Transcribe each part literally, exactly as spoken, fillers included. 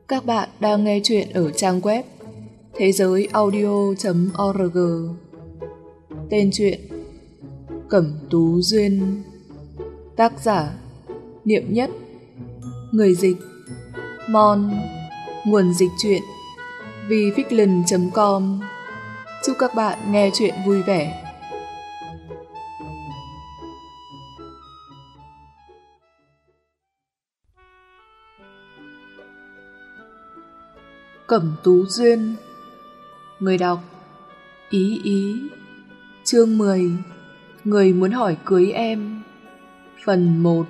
Các bạn đang nghe chuyện ở trang web thế giới audio chấm org. Tên truyện Cẩm Tú Duyên. Tác giả Niệm Nhất. Người dịch Mon. Nguồn dịch truyện vificland chấm com. Chúc các bạn nghe chuyện vui vẻ. Cẩm Tú Duyên. Người đọc Ý Ý. Chương mười. Người muốn hỏi cưới em. Phần một.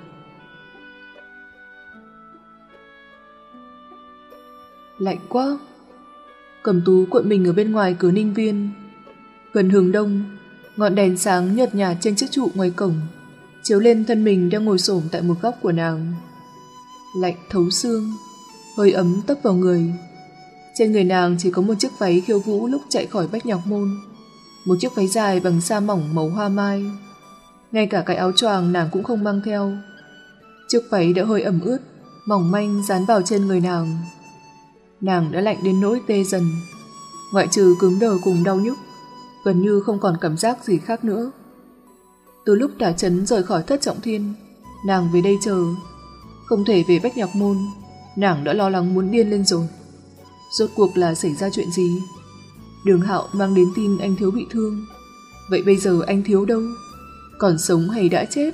Lạnh quá. Cẩm Tú cuộn mình ở bên ngoài cửa Ninh Viên. Gần hướng đông, ngọn đèn sáng nhợt nhạt trên chiếc trụ ngoài cổng chiếu lên thân mình đang ngồi xổm tại một góc của nàng. Lạnh thấu xương, hơi ấm tấp vào người. Trên người nàng chỉ có một chiếc váy khiêu vũ lúc chạy khỏi Bách Nhạc Môn, một chiếc váy dài bằng sa mỏng màu hoa mai. Ngay cả cái áo choàng nàng cũng không mang theo. Chiếc váy đã hơi ẩm ướt, mỏng manh dán vào trên người nàng. Nàng đã lạnh đến nỗi tê dần, ngoại trừ cứng đờ cùng đau nhức, gần như không còn cảm giác gì khác nữa. Từ lúc Tả Chấn rời khỏi Thất Trọng Thiên, nàng về đây chờ, không thể về Bách Nhạc Môn. Nàng đã lo lắng muốn điên lên rồi. Rốt cuộc là xảy ra chuyện gì? Đường Hạo mang đến tin anh Thiếu bị thương. Vậy bây giờ anh Thiếu đâu? Còn sống hay đã chết?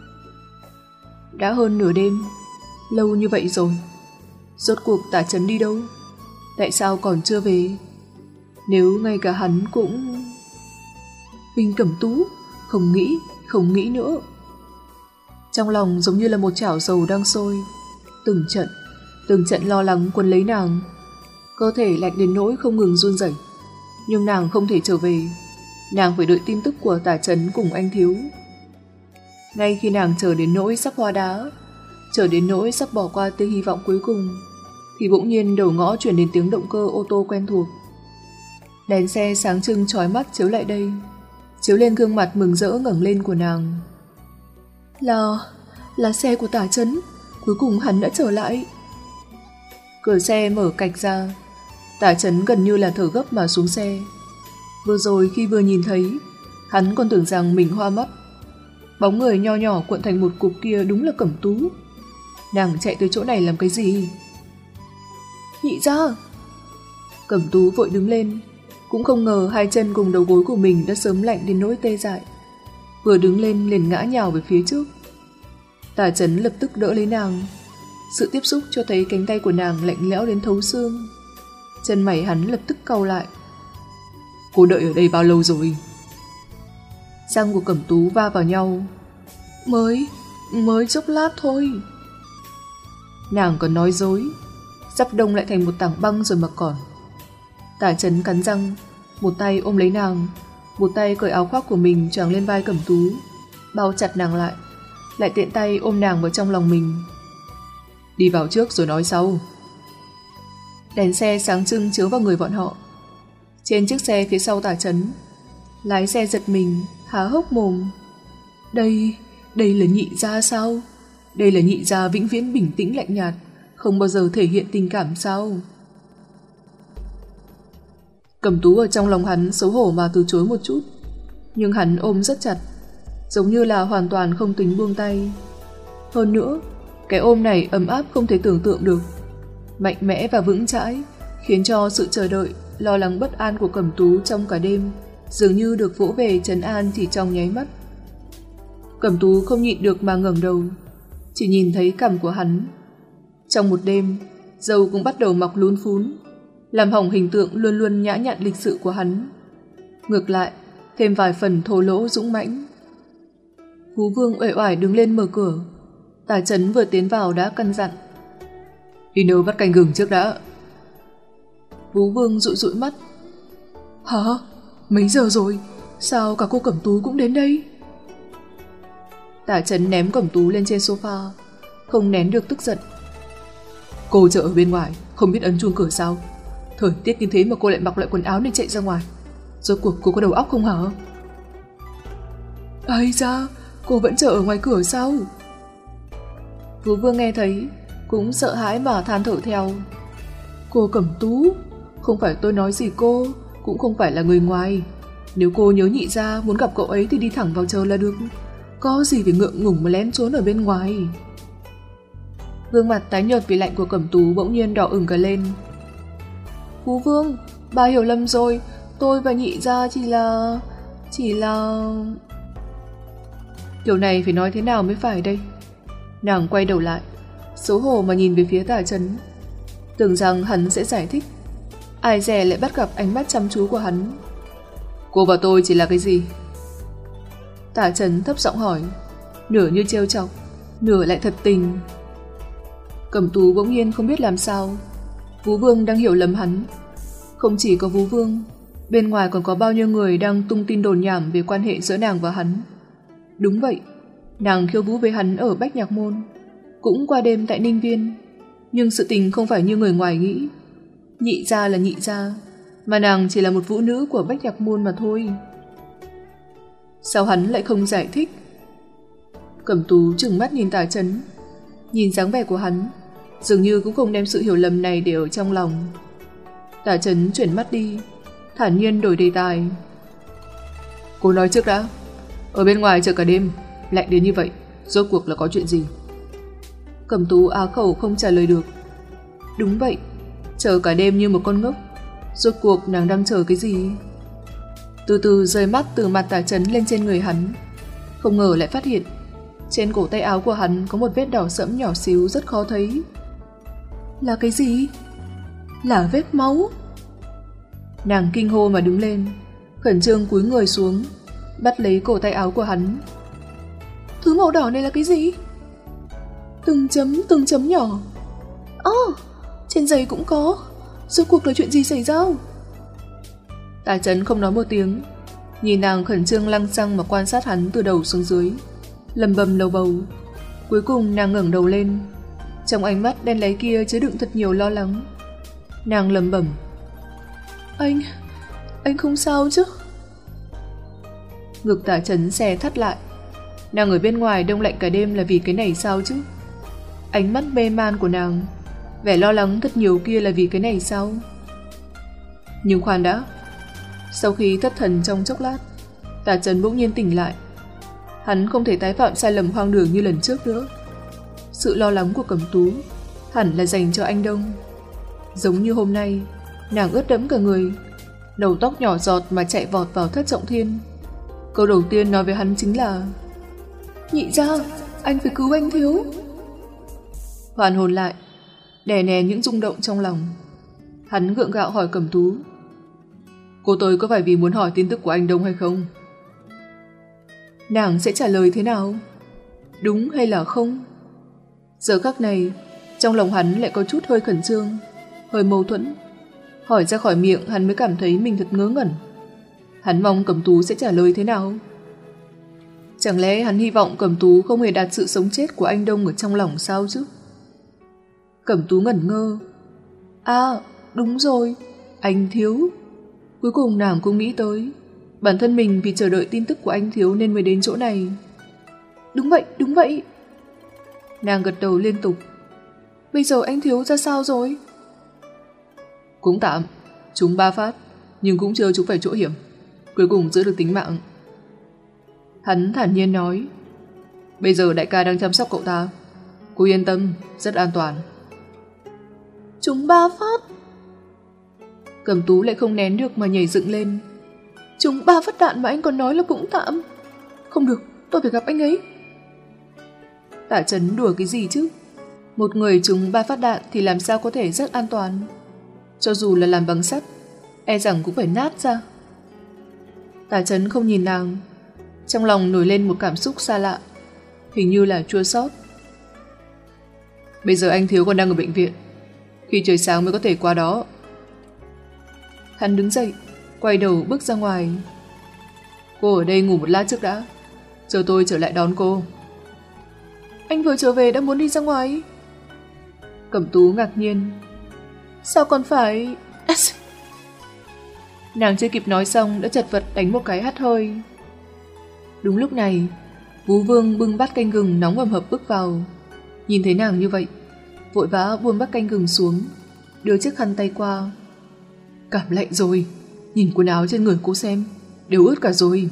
Đã hơn nửa đêm, lâu như vậy rồi. Rốt cuộc Tả Chấn đi đâu? Tại sao còn chưa về? Nếu ngay cả hắn cũng... Huynh Cẩm Tú, không nghĩ, không nghĩ nữa. Trong lòng giống như là một chảo dầu đang sôi. Từng trận, từng trận lo lắng quấn lấy nàng. Cơ thể lạnh đến nỗi không ngừng run rẩy. Nhưng nàng không thể trở về. Nàng phải đợi tin tức của Tả Chấn cùng anh Thiếu. Ngay khi nàng chờ đến nỗi sắp hóa đá, chờ đến nỗi sắp bỏ qua tia hy vọng cuối cùng, thì bỗng nhiên đầu ngõ chuyển đến tiếng động cơ ô tô quen thuộc. Đèn xe sáng trưng chói mắt chiếu lại đây, chiếu lên gương mặt mừng rỡ ngẩng lên của nàng. Là... là xe của Tả Chấn. Cuối cùng hắn đã trở lại. Cửa xe mở cạch ra. Tả Chấn gần như là thở gấp mà xuống xe. Vừa rồi khi vừa nhìn thấy, hắn còn tưởng rằng mình hoa mắt. Bóng người nho nhỏ cuộn thành một cục kia đúng là Cẩm Tú. Nàng chạy tới chỗ này làm cái gì? Nhị ra. Cẩm Tú vội đứng lên, cũng không ngờ hai chân cùng đầu gối của mình đã sớm lạnh đến nỗi tê dại. Vừa đứng lên liền ngã nhào về phía trước. Tả Chấn lập tức đỡ lấy nàng. Sự tiếp xúc cho thấy cánh tay của nàng lạnh lẽo đến thấu xương. Chân mày hắn lập tức cau lại. Cô đợi ở đây bao lâu rồi? Răng của Cẩm Tú va vào nhau. Mới, mới chốc lát thôi. Nàng còn nói dối, sắp đông lại thành một tảng băng rồi mà còn. Tả Chấn cắn răng, một tay ôm lấy nàng, một tay cởi áo khoác của mình choàng lên vai Cẩm Tú, bao chặt nàng lại, lại tiện tay ôm nàng vào trong lòng mình. Đi vào trước rồi nói sau. Đèn xe sáng trưng chiếu vào người bọn họ. Trên chiếc xe phía sau Tả Chấn, lái xe giật mình, há hốc mồm. Đây, đây là nhị gia sao? Đây là nhị gia vĩnh viễn bình tĩnh lạnh nhạt, không bao giờ thể hiện tình cảm sao? Cẩm Tú ở trong lòng hắn xấu hổ mà từ chối một chút, nhưng hắn ôm rất chặt, giống như là hoàn toàn không tính buông tay. Hơn nữa, cái ôm này ấm áp không thể tưởng tượng được, mạnh mẽ và vững chãi, khiến cho sự chờ đợi, lo lắng bất an của Cẩm Tú trong cả đêm dường như được vỗ về trấn an chỉ trong nháy mắt. Cẩm Tú không nhịn được mà ngẩng đầu, chỉ nhìn thấy cằm của hắn. Trong một đêm, râu cũng bắt đầu mọc lún phún, làm hỏng hình tượng luôn luôn nhã nhặn lịch sự của hắn. Ngược lại, thêm vài phần thô lỗ dũng mãnh. Phú Vương uể oải đứng lên mở cửa. Tả Chấn vừa tiến vào đã căn dặn. Đi nấu bát canh gừng trước đã. Phú Vương dụi dụi mắt. Hả? Mấy giờ rồi? Sao cả cô Cẩm Tú cũng đến đây? Tả Chấn ném Cẩm Tú lên trên sofa, không nén được tức giận. Cô chờ ở bên ngoài, không biết ấn chuông cửa sao? Thời tiết như thế mà cô lại mặc loại quần áo nên chạy ra ngoài. Rốt cuộc cô có đầu óc không hả? Ây da, cô vẫn chờ ở ngoài cửa sao? Phú Vương nghe thấy cũng sợ hãi mà than thở theo. Cô Cẩm Tú, không phải tôi nói gì cô, cũng không phải là người ngoài. Nếu cô nhớ nhị gia muốn gặp cậu ấy thì đi thẳng vào chờ là được. Có gì phải ngượng ngùng mà lén trốn ở bên ngoài. Gương mặt tái nhợt vì lạnh của Cẩm Tú bỗng nhiên đỏ ửng cả lên. Phú Vương, bà hiểu lầm rồi. Tôi và nhị gia chỉ là... Chỉ là... Kiểu này phải nói thế nào mới phải đây? Nàng quay đầu lại, xấu hổ mà nhìn về phía Tả Chấn, tưởng rằng hắn sẽ giải thích. Ai dè lại bắt gặp ánh mắt chăm chú của hắn. Cô và tôi chỉ là cái gì? Tả Chấn thấp giọng hỏi, nửa như trêu chọc, nửa lại thật tình. Cẩm Tú bỗng nhiên không biết làm sao. Vú Vương đang hiểu lầm hắn. Không chỉ có Vú Vương, bên ngoài còn có bao nhiêu người đang tung tin đồn nhảm về quan hệ giữa nàng và hắn. Đúng vậy, nàng khiêu vũ với hắn ở Bách Nhạc Môn, cũng qua đêm tại Ninh Viên. Nhưng sự tình không phải như người ngoài nghĩ. Nhị gia là nhị gia, mà nàng chỉ là một vũ nữ của Bách Nhạc Môn mà thôi. Sao hắn lại không giải thích? Cẩm Tú trừng mắt nhìn Tả Chấn, nhìn dáng vẻ của hắn, dường như cũng không đem sự hiểu lầm này để ở trong lòng. Tả Chấn chuyển mắt đi, thản nhiên đổi đề tài. Cô nói trước đã, ở bên ngoài chờ cả đêm, lạnh đến như vậy, rốt cuộc là có chuyện gì? Cẩm Tú á khẩu không trả lời được. Đúng vậy, chờ cả đêm như một con ngốc. Rốt cuộc nàng đang chờ cái gì? Từ từ rời mắt từ mặt Tả Chấn lên trên người hắn, không ngờ lại phát hiện trên cổ tay áo của hắn có một vết đỏ sẫm nhỏ xíu rất khó thấy. Là cái gì? Là vết máu. Nàng kinh hô mà đứng lên, khẩn trương cúi người xuống, bắt lấy cổ tay áo của hắn. Thứ màu đỏ này là cái gì? Từng chấm từng chấm nhỏ. Ồ, oh, trên giày cũng có. Rốt cuộc là chuyện gì xảy ra? Tả Chấn không nói một tiếng, nhìn nàng khẩn trương lăng xăng mà quan sát hắn từ đầu xuống dưới, lầm bầm lầu bầu. Cuối cùng nàng ngẩng đầu lên, trong ánh mắt đen láy kia chứa đựng thật nhiều lo lắng. Nàng lầm bẩm, Anh, anh không sao chứ? Ngực Tả Chấn xè thắt lại. Nàng ở bên ngoài đông lạnh cả đêm là vì cái này sao chứ? Ánh mắt mê man của nàng, vẻ lo lắng thật nhiều kia là vì cái này sao? Nhưng khoan đã. Sau khi thất thần trong chốc lát, Tả Chấn bỗng nhiên tỉnh lại. Hắn không thể tái phạm sai lầm hoang đường như lần trước nữa. Sự lo lắng của Cẩm Tú hẳn là dành cho anh Đông. Giống như hôm nay, nàng ướt đẫm cả người, đầu tóc nhỏ giọt mà chạy vọt vào Thất Trọng Thiên. Câu đầu tiên nói với hắn chính là: Nhị gia, anh phải cứu anh thiếu. Hoàn hồn lại, đè nén những rung động trong lòng, hắn gượng gạo hỏi Cẩm Tú: Cô tôi có phải vì muốn hỏi tin tức của anh Đông hay không? Nàng sẽ trả lời thế nào? Đúng hay là không? Giờ khắc này, trong lòng hắn lại có chút hơi khẩn trương, hơi mâu thuẫn. Hỏi ra khỏi miệng hắn mới cảm thấy mình thật ngớ ngẩn. Hắn mong Cẩm Tú sẽ trả lời thế nào? Chẳng lẽ hắn hy vọng Cẩm Tú không hề đặt sự sống chết của anh Đông ở trong lòng sao chứ? Cẩm Tú ngẩn ngơ. À, đúng rồi, anh Thiếu. Cuối cùng nàng cũng nghĩ tới bản thân mình vì chờ đợi tin tức của anh Thiếu nên mới đến chỗ này. Đúng vậy, đúng vậy. Nàng gật đầu liên tục. Bây giờ anh Thiếu ra sao rồi? Cũng tạm, trúng ba phát, nhưng cũng chưa trúng phải chỗ hiểm, cuối cùng giữ được tính mạng. Hắn thản nhiên nói: Bây giờ đại ca đang chăm sóc cậu ta, cô yên tâm, rất an toàn. Trúng ba phát. Cẩm Tú lại không nén được mà nhảy dựng lên. Trúng ba phát đạn mà anh còn nói là cũng tạm. Không được, tôi phải gặp anh ấy. Tả Chấn đùa cái gì chứ? Một người trúng ba phát đạn thì làm sao có thể rất an toàn? Cho dù là làm bằng sắt, e rằng cũng phải nát ra. Tả Chấn không nhìn nàng, trong lòng nổi lên một cảm xúc xa lạ, hình như là chua xót. Bây giờ anh Thiếu còn đang ở bệnh viện, khi trời sáng mới có thể qua đó. Hắn đứng dậy, quay đầu bước ra ngoài. Cô ở đây ngủ một lát trước đã, chờ tôi trở lại đón cô. Anh vừa trở về đã muốn đi ra ngoài? Cẩm Tú ngạc nhiên. Sao còn phải... Nàng chưa kịp nói xong đã chật vật đánh một cái hắt hơi. Đúng lúc này, Vú Vương bưng bát canh gừng nóng ầm hập bước vào. Nhìn thấy nàng như vậy, vội vã buông bát canh gừng xuống, đưa chiếc khăn tay qua. Cảm lạnh rồi, nhìn quần áo trên người cô xem, đều ướt cả rồi.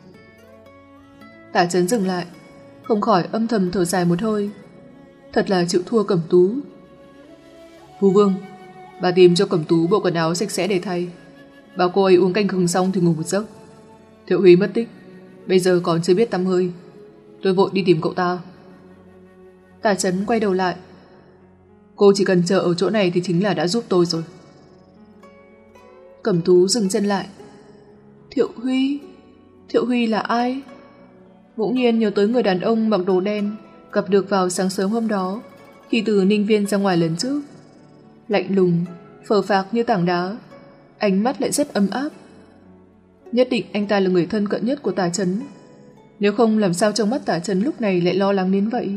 Tả Chấn dừng lại, không khỏi âm thầm thở dài một hơi. Thật là chịu thua Cẩm Tú. Phú Vương, bà tìm cho Cẩm Tú bộ quần áo sạch sẽ để thay. Bảo cô ấy uống canh gừng xong thì ngủ một giấc. Thiệu Huy mất tích, bây giờ còn chưa biết tăm hơi. Tôi vội đi tìm cậu ta. Tả Chấn quay đầu lại. Cô chỉ cần chờ ở chỗ này thì chính là đã giúp tôi rồi. Cẩm Tú dừng chân lại. Thiệu Huy? Thiệu Huy là ai? Bỗng nhiên nhớ tới người đàn ông mặc đồ đen gặp được vào sáng sớm hôm đó khi từ Ninh Viên ra ngoài lần trước. Lạnh lùng, phờ phạc như tảng đá, ánh mắt lại rất ấm áp. Nhất định anh ta là người thân cận nhất của Tả Chấn. Nếu không làm sao trong mắt Tả Chấn lúc này lại lo lắng đến vậy?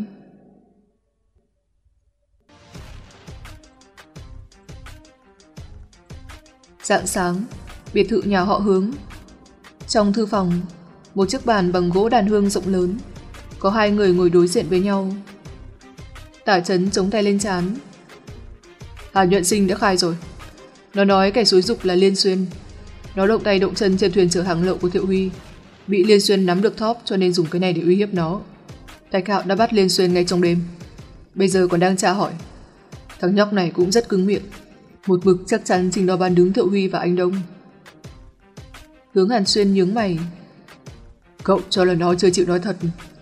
Rạng sáng, biệt thự nhà họ Hướng. Trong thư phòng, một chiếc bàn bằng gỗ đàn hương rộng lớn, có hai người ngồi đối diện với nhau. Tả Chấn chống tay lên trán. Hà Nhuận Sinh đã khai rồi. Nó nói kẻ xúi giục là Liên Xuyên. Nó động tay động chân trên thuyền chở hàng lậu của Thiệu Huy, bị Liên Xuyên nắm được thóp cho nên dùng cái này để uy hiếp nó. Thạch Hạo đã bắt Liên Xuyên ngay trong đêm, bây giờ còn đang tra hỏi. Thằng nhóc này cũng rất cứng miệng, một mực chắc chắn chính nó bán đứng Thiệu Huy và anh Đông. Hướng Hàn Xuyên nhướng mày. Cậu cho là nó chưa chịu nói thật.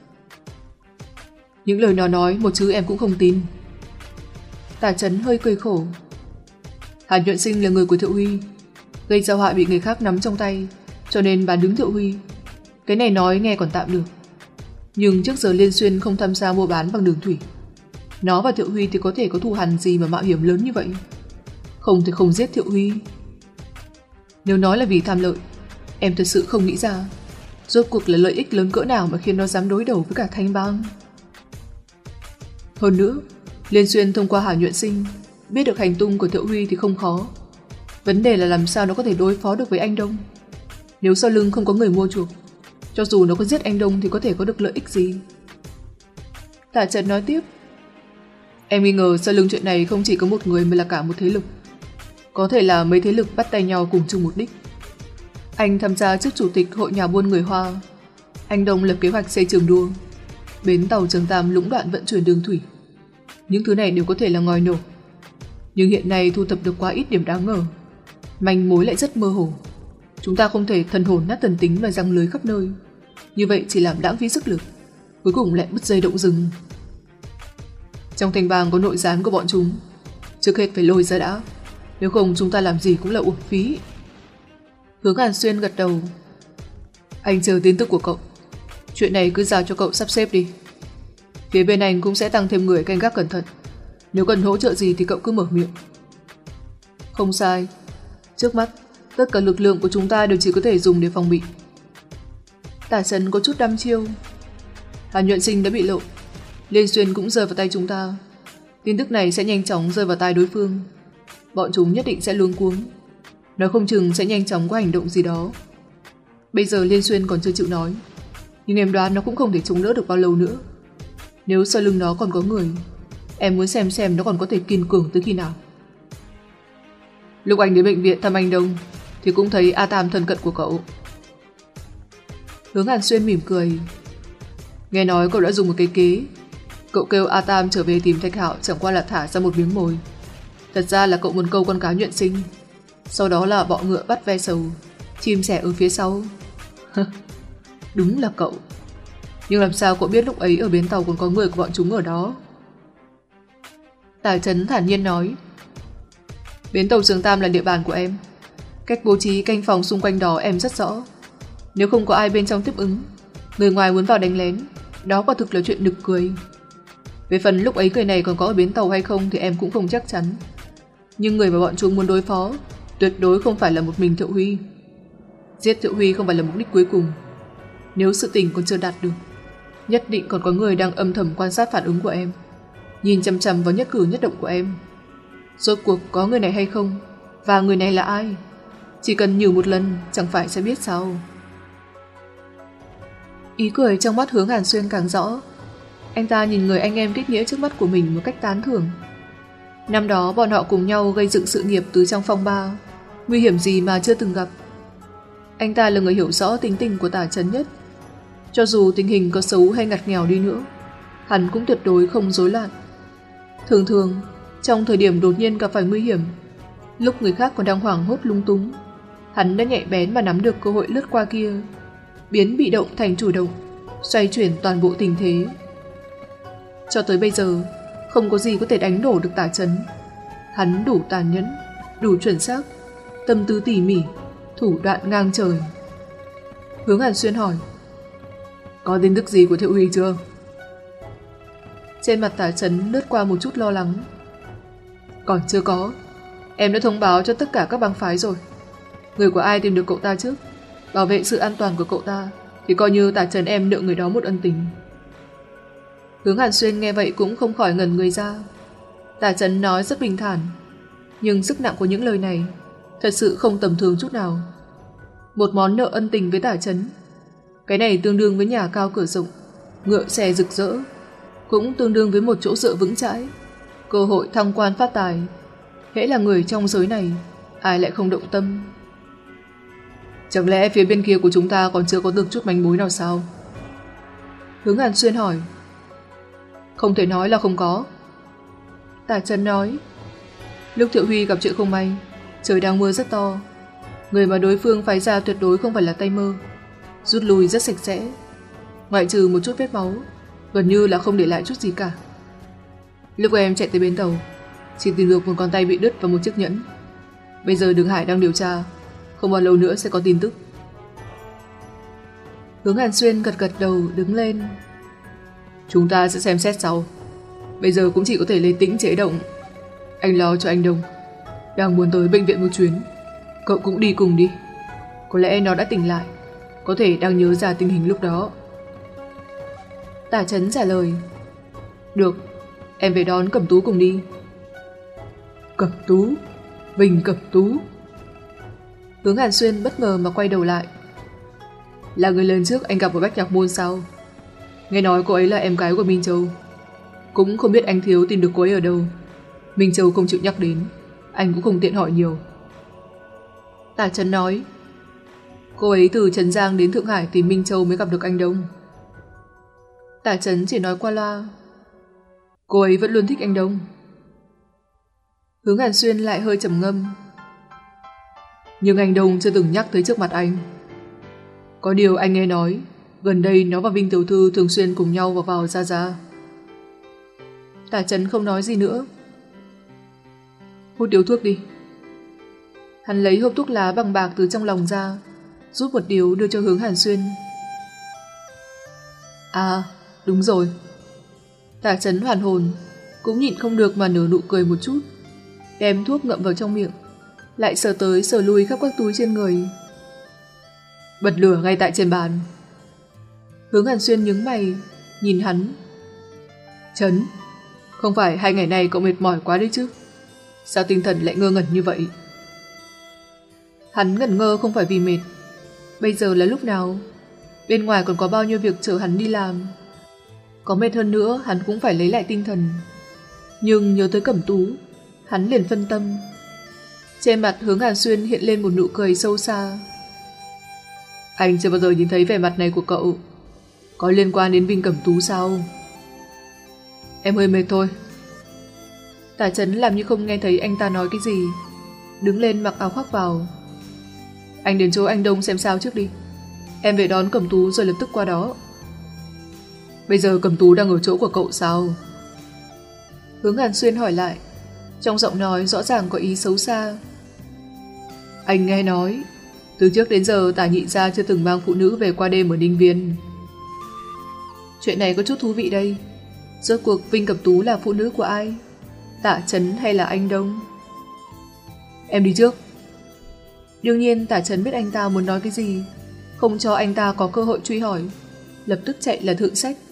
Những lời nó nói một chữ em cũng không tin. Tả Chấn hơi cười khổ. Hàn Nhuận Sinh là người của Thiệu Huy, gây ra họa bị người khác nắm trong tay, cho nên bán đứng Thiệu Huy. Cái này nói nghe còn tạm được, nhưng trước giờ Liên Xuyên không tham gia mua bán bằng đường thủy. Nó và Thiệu Huy thì có thể có thù hằn gì mà mạo hiểm lớn như vậy? Không thể không giết Thiệu Huy. Nếu nói là vì tham lợi, em thật sự không nghĩ ra rốt cuộc là lợi ích lớn cỡ nào mà khiến nó dám đối đầu với cả Thanh Bang. Hơn nữa, Liên Xuyên thông qua Hà Nhuận Sinh biết được hành tung của Thiệu Huy thì không khó. Vấn đề là làm sao nó có thể đối phó được với anh Đông. Nếu sau lưng không có người mua chuộc, cho dù nó có giết anh Đông thì có thể có được lợi ích gì? Tả Trần nói tiếp. Em nghi ngờ sau lưng chuyện này không chỉ có một người mà là cả một thế lực. Có thể là mấy thế lực bắt tay nhau cùng chung mục đích. Anh tham gia chức chủ tịch hội nhà buôn người Hoa. Anh Đông lập kế hoạch xây trường đua, bến tàu Trường Tam lũng đoạn vận chuyển đường thủy. Những thứ này đều có thể là ngòi nổ. Nhưng hiện nay thu thập được quá ít điểm đáng ngờ, manh mối lại rất mơ hồ. Chúng ta không thể thần hồn nát thần tính và giăng lưới khắp nơi. Như vậy chỉ làm lãng phí sức lực, cuối cùng lại bứt dây động rừng. Trong Thanh Bang có nội gián của bọn chúng, trước hết phải lôi ra đã, nếu không chúng ta làm gì cũng là uổng phí. Hướng Hàn Xuyên gật đầu. Anh chờ tin tức của cậu. Chuyện này cứ giao cho cậu sắp xếp đi. Phía bên anh cũng sẽ tăng thêm người canh gác cẩn thận. Nếu cần hỗ trợ gì thì cậu cứ mở miệng. Không sai. Trước mắt, tất cả lực lượng của chúng ta đều chỉ có thể dùng để phòng bị. Tả Trần có chút đăm chiêu. Hàn Nhuận Sinh đã bị lộ, Liên Xuyên cũng rơi vào tay chúng ta. Tin tức này sẽ nhanh chóng rơi vào tay đối phương. Bọn chúng nhất định sẽ luống cuống, nói không chừng sẽ nhanh chóng có hành động gì đó. Bây giờ Liên Xuyên còn chưa chịu nói, nhưng em đoán nó cũng không thể chống đỡ được bao lâu nữa. Nếu sau lưng nó còn có người, em muốn xem xem nó còn có thể kiên cường tới khi nào. Lúc anh đến bệnh viện thăm anh Đông thì cũng thấy A Tam thân cận của cậu. Hướng Hàn Xuyên mỉm cười. Nghe nói cậu đã dùng một cái kế. Cậu kêu A Tam trở về tìm Thạch Hạo chẳng qua là thả ra một miếng mồi. Thật ra là cậu muốn câu con cá Nhuận Sinh, sau đó là bọ ngựa bắt ve sầu, chim sẻ ở phía sau. Đúng là cậu. Nhưng làm sao cậu biết lúc ấy ở bến tàu còn có người của bọn chúng ở đó? Tả Trấn thản nhiên nói. Bến tàu Trường Tam là địa bàn của em. Cách bố trí canh phòng xung quanh đó em rất rõ. Nếu không có ai bên trong tiếp ứng, người ngoài muốn vào đánh lén, đó quả thực là chuyện nực cười. Về phần lúc ấy người này còn có ở bến tàu hay không thì em cũng không chắc chắn. Nhưng người mà bọn chúng muốn đối phó tuyệt đối không phải là một mình Thiệu Huy. Giết Thiệu Huy không phải là mục đích cuối cùng. Nếu sự tình còn chưa đạt được, nhất định còn có người đang âm thầm quan sát phản ứng của em, nhìn chằm chằm vào nhất cử nhất động của em. Rốt cuộc có người này hay không, và người này là ai? Chỉ cần nhử một lần chẳng phải sẽ biết sao? Ý cười trong mắt Hướng Hàn Xuyên càng rõ. Anh ta nhìn người anh em kết nghĩa trước mắt của mình một cách tán thưởng. Năm đó bọn họ cùng nhau gây dựng sự nghiệp từ trong phong ba, nguy hiểm gì mà chưa từng gặp. Anh ta là người hiểu rõ tính tình của Tả Chấn nhất. Cho dù tình hình có xấu hay ngặt nghèo đi nữa, hắn cũng tuyệt đối không rối loạn. Thường thường, trong thời điểm đột nhiên gặp phải nguy hiểm, lúc người khác còn đang hoảng hốt lung túng, hắn đã nhạy bén mà nắm được cơ hội lướt qua kia, biến bị động thành chủ động, xoay chuyển toàn bộ tình thế. Cho tới bây giờ, không có gì có thể đánh đổ được Tả Chấn. Hắn đủ tàn nhẫn, đủ chuẩn xác, tâm tư tỉ mỉ, thủ đoạn ngang trời. Hướng Hàn Xuyên hỏi: có tin tức gì của Thiệu Huy chưa? Trên mặt Tả Chấn lướt qua một chút lo lắng. Còn chưa có. Em đã thông báo cho tất cả các bang phái rồi. Người của ai tìm được cậu ta trước, bảo vệ sự an toàn của cậu ta, thì coi như Tả Chấn em nợ người đó một ân tình. Hướng Hàn Xuyên nghe vậy cũng không khỏi ngẩn người ra. Tả Chấn nói rất bình thản, nhưng sức nặng của những lời này thật sự không tầm thường chút nào. Một món nợ ân tình với Tả Chấn, cái này tương đương với nhà cao cửa rộng, ngựa xe rực rỡ, cũng tương đương với một chỗ dựa vững chãi, cơ hội thăng quan phát tài. Hễ là người trong giới này, ai lại không động tâm? Chẳng lẽ phía bên kia của chúng ta còn chưa có được chút manh mối nào sao? Hướng Hàn Xuyên hỏi. Không thể nói là không có. Tả Chấn nói. Lúc Thiệu Huy gặp chuyện không may, trời đang mưa rất to, người mà đối phương phái ra tuyệt đối không phải là tay mơ, rút lui rất sạch sẽ, ngoại trừ một chút vết máu, gần như là không để lại chút gì cả. Lúc em chạy tới bến tàu, chỉ tìm được một con tay bị đứt và một chiếc nhẫn. Bây giờ Đường Hải đang điều tra, không bao lâu nữa sẽ có tin tức. Hướng Hàn Xuyên gật gật đầu đứng lên. Chúng ta sẽ xem xét sau. Bây giờ cũng chỉ có thể lấy tĩnh chế động. Anh lo cho anh Đông, đang muốn tới bệnh viện một chuyến, cậu cũng đi cùng đi. Có lẽ nó đã tỉnh lại, có thể đang nhớ ra tình hình lúc đó. Tả Chấn trả lời. Được, em về đón Cẩm Tú cùng đi. Cẩm Tú? Bình Cẩm Tú? Hướng Hàn Xuyên bất ngờ mà quay đầu lại. Là người lần trước anh gặp ở Bách Nhạc Môn sao? Nghe nói cô ấy là em gái của Minh Châu. Cũng không biết anh thiếu tìm được cô ấy ở đâu. Minh Châu không chịu nhắc đến, anh cũng không tiện hỏi nhiều. Tả Chấn nói. Cô ấy từ Trần Giang đến Thượng Hải tìm Minh Châu mới gặp được anh Đông. Tả Chấn chỉ nói qua loa. Cô ấy vẫn luôn thích anh Đông. Hướng Hàn Xuyên lại hơi trầm ngâm. Nhưng anh Đông chưa từng nhắc tới trước mặt anh. Có điều anh nghe nói gần đây nó và Vinh Tiểu Thư thường xuyên cùng nhau vào vào ra ra. Tả Chấn không nói gì nữa. Hút điếu thuốc đi. Hắn lấy hộp thuốc lá bằng bạc từ trong lòng ra, rút một điếu đưa cho Hướng Hàn Xuyên. À, đúng rồi. Tả Chấn hoàn hồn, cũng nhịn không được mà nở nụ cười một chút, đem thuốc ngậm vào trong miệng, lại sờ tới sờ lui khắp các túi trên người. Bật lửa ngay tại trên bàn. Hướng Hàn Xuyên nhướng mày, nhìn hắn. Chấn, không phải hai ngày này cậu mệt mỏi quá đấy chứ? Sao tinh thần lại ngơ ngẩn như vậy? Hắn ngẩn ngơ không phải vì mệt. Bây giờ là lúc nào? Bên ngoài còn có bao nhiêu việc chờ hắn đi làm. Có mệt hơn nữa hắn cũng phải lấy lại tinh thần. Nhưng nhớ tới Cẩm Tú, hắn liền phân tâm. Trên mặt Hướng Hàn Xuyên hiện lên một nụ cười sâu xa. Anh chưa bao giờ nhìn thấy vẻ mặt này của cậu. Có liên quan đến Vinh Cẩm Tú sao? Em hơi mệt thôi. Tả Chấn làm như không nghe thấy anh ta nói cái gì, đứng lên mặc áo khoác vào. Anh đến chỗ anh Đông xem sao trước đi. Em về đón Cẩm Tú rồi lập tức qua đó. Bây giờ Cẩm Tú đang ở chỗ của cậu sao? Hướng Hàn Xuyên hỏi lại, trong giọng nói rõ ràng có ý xấu xa. Anh nghe nói từ trước đến giờ Tả nhị gia chưa từng mang phụ nữ về qua đêm ở Ninh Viên. Chuyện này có chút thú vị đây. Rốt cuộc Vinh Cẩm Tú là phụ nữ của ai? Tả Chấn hay là anh Đông? Em đi trước. Đương nhiên Tả Chấn biết anh ta muốn nói cái gì, không cho anh ta có cơ hội truy hỏi, lập tức chạy là thượng sách.